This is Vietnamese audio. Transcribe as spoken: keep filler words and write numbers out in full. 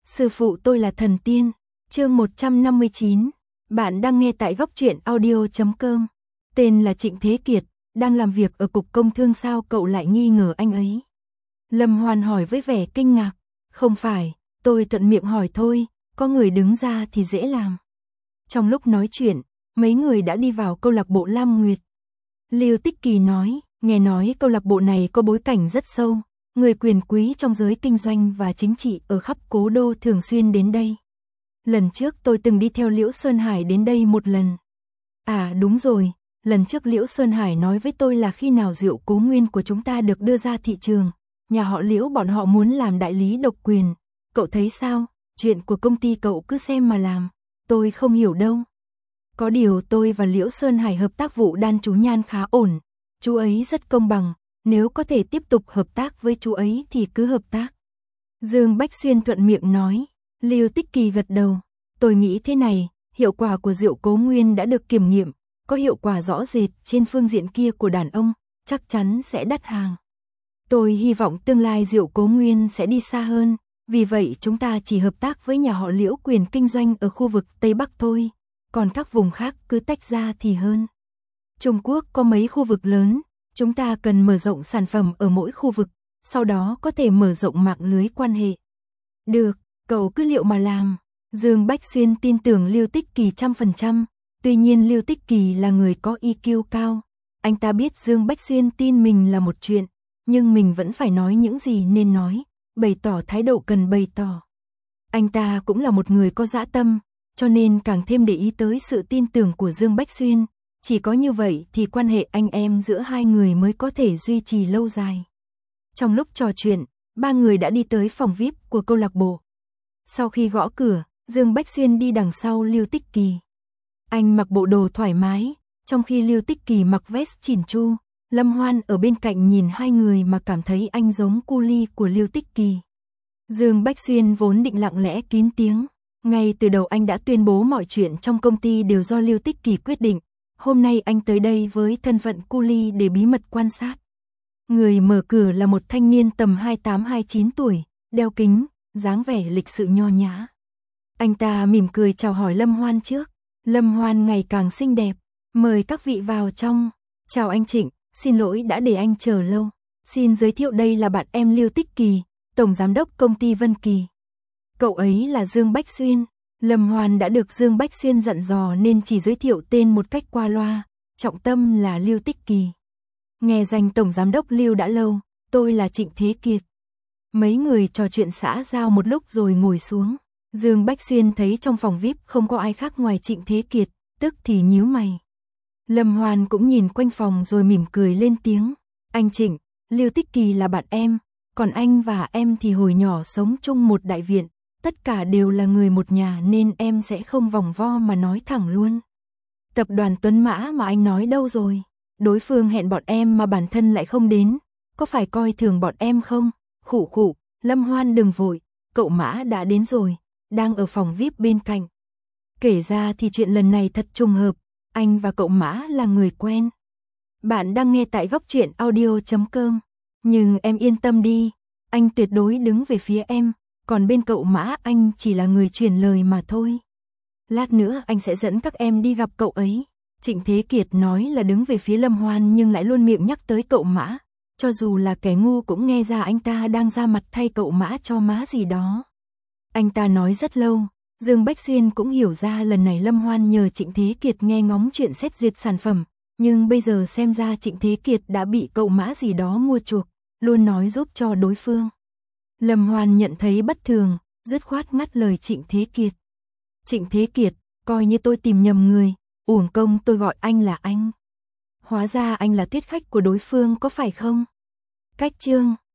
Sư phụ tôi là thần tiên. Chương một trăm năm mươi chín. Bạn đang nghe tại góc truyện audio chấm com. Tên là Trịnh Thế Kiệt, đang làm việc ở cục công thương sao cậu lại nghi ngờ anh ấy? Lâm Hoan hỏi với vẻ kinh ngạc. Không phải, tôi thuận miệng hỏi thôi, có người đứng ra thì dễ làm. Trong lúc nói chuyện, mấy người đã đi vào câu lạc bộ Lam Nguyệt. Lưu Tích Kỳ nói, nghe nói câu lạc bộ này có bối cảnh rất sâu, người quyền quý trong giới kinh doanh và chính trị ở khắp cố đô thường xuyên đến đây. Lần trước tôi từng đi theo Liễu Sơn Hải đến đây một lần. À đúng rồi, lần trước Liễu Sơn Hải nói với tôi là khi nào rượu Cố Nguyên của chúng ta được đưa ra thị trường, nhà họ Liễu bọn họ muốn làm đại lý độc quyền. Cậu thấy sao? Chuyện của công ty cậu cứ xem mà làm, tôi không hiểu đâu. Có điều tôi và Liễu Sơn Hải hợp tác vụ đan chú nhan khá ổn, chú ấy rất công bằng, nếu có thể tiếp tục hợp tác với chú ấy thì cứ hợp tác. Dương Bách Xuyên thuận miệng nói. Lưu Tích Kỳ gật đầu. Tôi nghĩ thế này, hiệu quả của rượu Cố Nguyên đã được kiểm nghiệm, có hiệu quả rõ rệt trên phương diện kia của đàn ông, chắc chắn sẽ đắt hàng. Tôi hy vọng tương lai rượu Cố Nguyên sẽ đi xa hơn, vì vậy chúng ta chỉ hợp tác với nhà họ Liễu quyền kinh doanh ở khu vực Tây Bắc thôi, còn các vùng khác cứ tách ra thì hơn. Trung Quốc có mấy khu vực lớn, chúng ta cần mở rộng sản phẩm ở mỗi khu vực, sau đó có thể mở rộng mạng lưới quan hệ. Được, cậu cứ liệu mà làm. Dương Bách Xuyên tin tưởng Lưu Tích Kỳ trăm phần trăm, tuy nhiên Lưu Tích Kỳ là người có i kiu cao. Anh ta biết Dương Bách Xuyên tin mình là một chuyện, nhưng mình vẫn phải nói những gì nên nói, bày tỏ thái độ cần bày tỏ. Anh ta cũng là một người có dã tâm, cho nên càng thêm để ý tới sự tin tưởng của Dương Bách Xuyên. Chỉ có như vậy thì quan hệ anh em giữa hai người mới có thể duy trì lâu dài. Trong lúc trò chuyện, ba người đã đi tới phòng vi ai pi của câu lạc bộ. Sau khi gõ cửa, Dương Bách Xuyên đi đằng sau Lưu Tích Kỳ. Anh mặc bộ đồ thoải mái, trong khi Lưu Tích Kỳ mặc vest chỉn chu. Lâm Hoan ở bên cạnh nhìn hai người mà cảm thấy anh giống cu li của Lưu Tích Kỳ. Dương Bách Xuyên vốn định lặng lẽ kín tiếng. Ngay từ đầu anh đã tuyên bố mọi chuyện trong công ty đều do Lưu Tích Kỳ quyết định. Hôm nay anh tới đây với thân phận cu li để bí mật quan sát. Người mở cửa là một thanh niên tầm hai mươi tám hai mươi chín tuổi, đeo kính, dáng vẻ lịch sự nho nhã. Anh ta mỉm cười chào hỏi Lâm Hoan trước. Lâm Hoan ngày càng xinh đẹp. Mời các vị vào trong. Chào anh Trịnh, xin lỗi đã để anh chờ lâu. Xin giới thiệu đây là bạn em Lưu Tích Kỳ, tổng giám đốc công ty Vân Kỳ. Cậu ấy là Dương Bách Xuyên. Lâm Hoan đã được Dương Bách Xuyên dặn dò nên chỉ giới thiệu tên một cách qua loa, trọng tâm là Lưu Tích Kỳ. Nghe danh tổng giám đốc Lưu đã lâu, tôi là Trịnh Thế Kiệt. Mấy người trò chuyện xã giao một lúc rồi ngồi xuống. Dương Bách Xuyên thấy trong phòng vi ai pi không có ai khác ngoài Trịnh Thế Kiệt, tức thì nhíu mày. Lâm Hoan cũng nhìn quanh phòng rồi mỉm cười lên tiếng. Anh Trịnh, Lưu Tích Kỳ là bạn em, còn anh và em thì hồi nhỏ sống chung một đại viện, tất cả đều là người một nhà nên em sẽ không vòng vo mà nói thẳng luôn. Tập đoàn Tuấn Mã mà anh nói đâu rồi? Đối phương hẹn bọn em mà bản thân lại không đến, có phải coi thường bọn em không? Khụ khụ, Lâm Hoan đừng vội, cậu Mã đã đến rồi, đang ở phòng vi ai pi bên cạnh. Kể ra thì chuyện lần này thật trùng hợp, anh và cậu Mã là người quen. Bạn đang nghe tại góc truyện audio chấm com, nhưng em yên tâm đi, anh tuyệt đối đứng về phía em, còn bên cậu Mã anh chỉ là người truyền lời mà thôi. Lát nữa anh sẽ dẫn các em đi gặp cậu ấy. Trịnh Thế Kiệt nói là đứng về phía Lâm Hoan nhưng lại luôn miệng nhắc tới cậu Mã, cho dù là kẻ ngu cũng nghe ra anh ta đang ra mặt thay cậu Mã cho má gì đó. Anh ta nói rất lâu, Dương Bách Xuyên cũng hiểu ra lần này Lâm Hoan nhờ Trịnh Thế Kiệt nghe ngóng chuyện xét duyệt sản phẩm, nhưng bây giờ xem ra Trịnh Thế Kiệt đã bị cậu Mã gì đó mua chuộc, luôn nói giúp cho đối phương. Lâm Hoan nhận thấy bất thường, dứt khoát ngắt lời Trịnh Thế Kiệt. Trịnh Thế Kiệt, coi như tôi tìm nhầm người, uổng công tôi gọi anh là anh. Hóa ra anh là tuyết khách của đối phương có phải không? Cách chương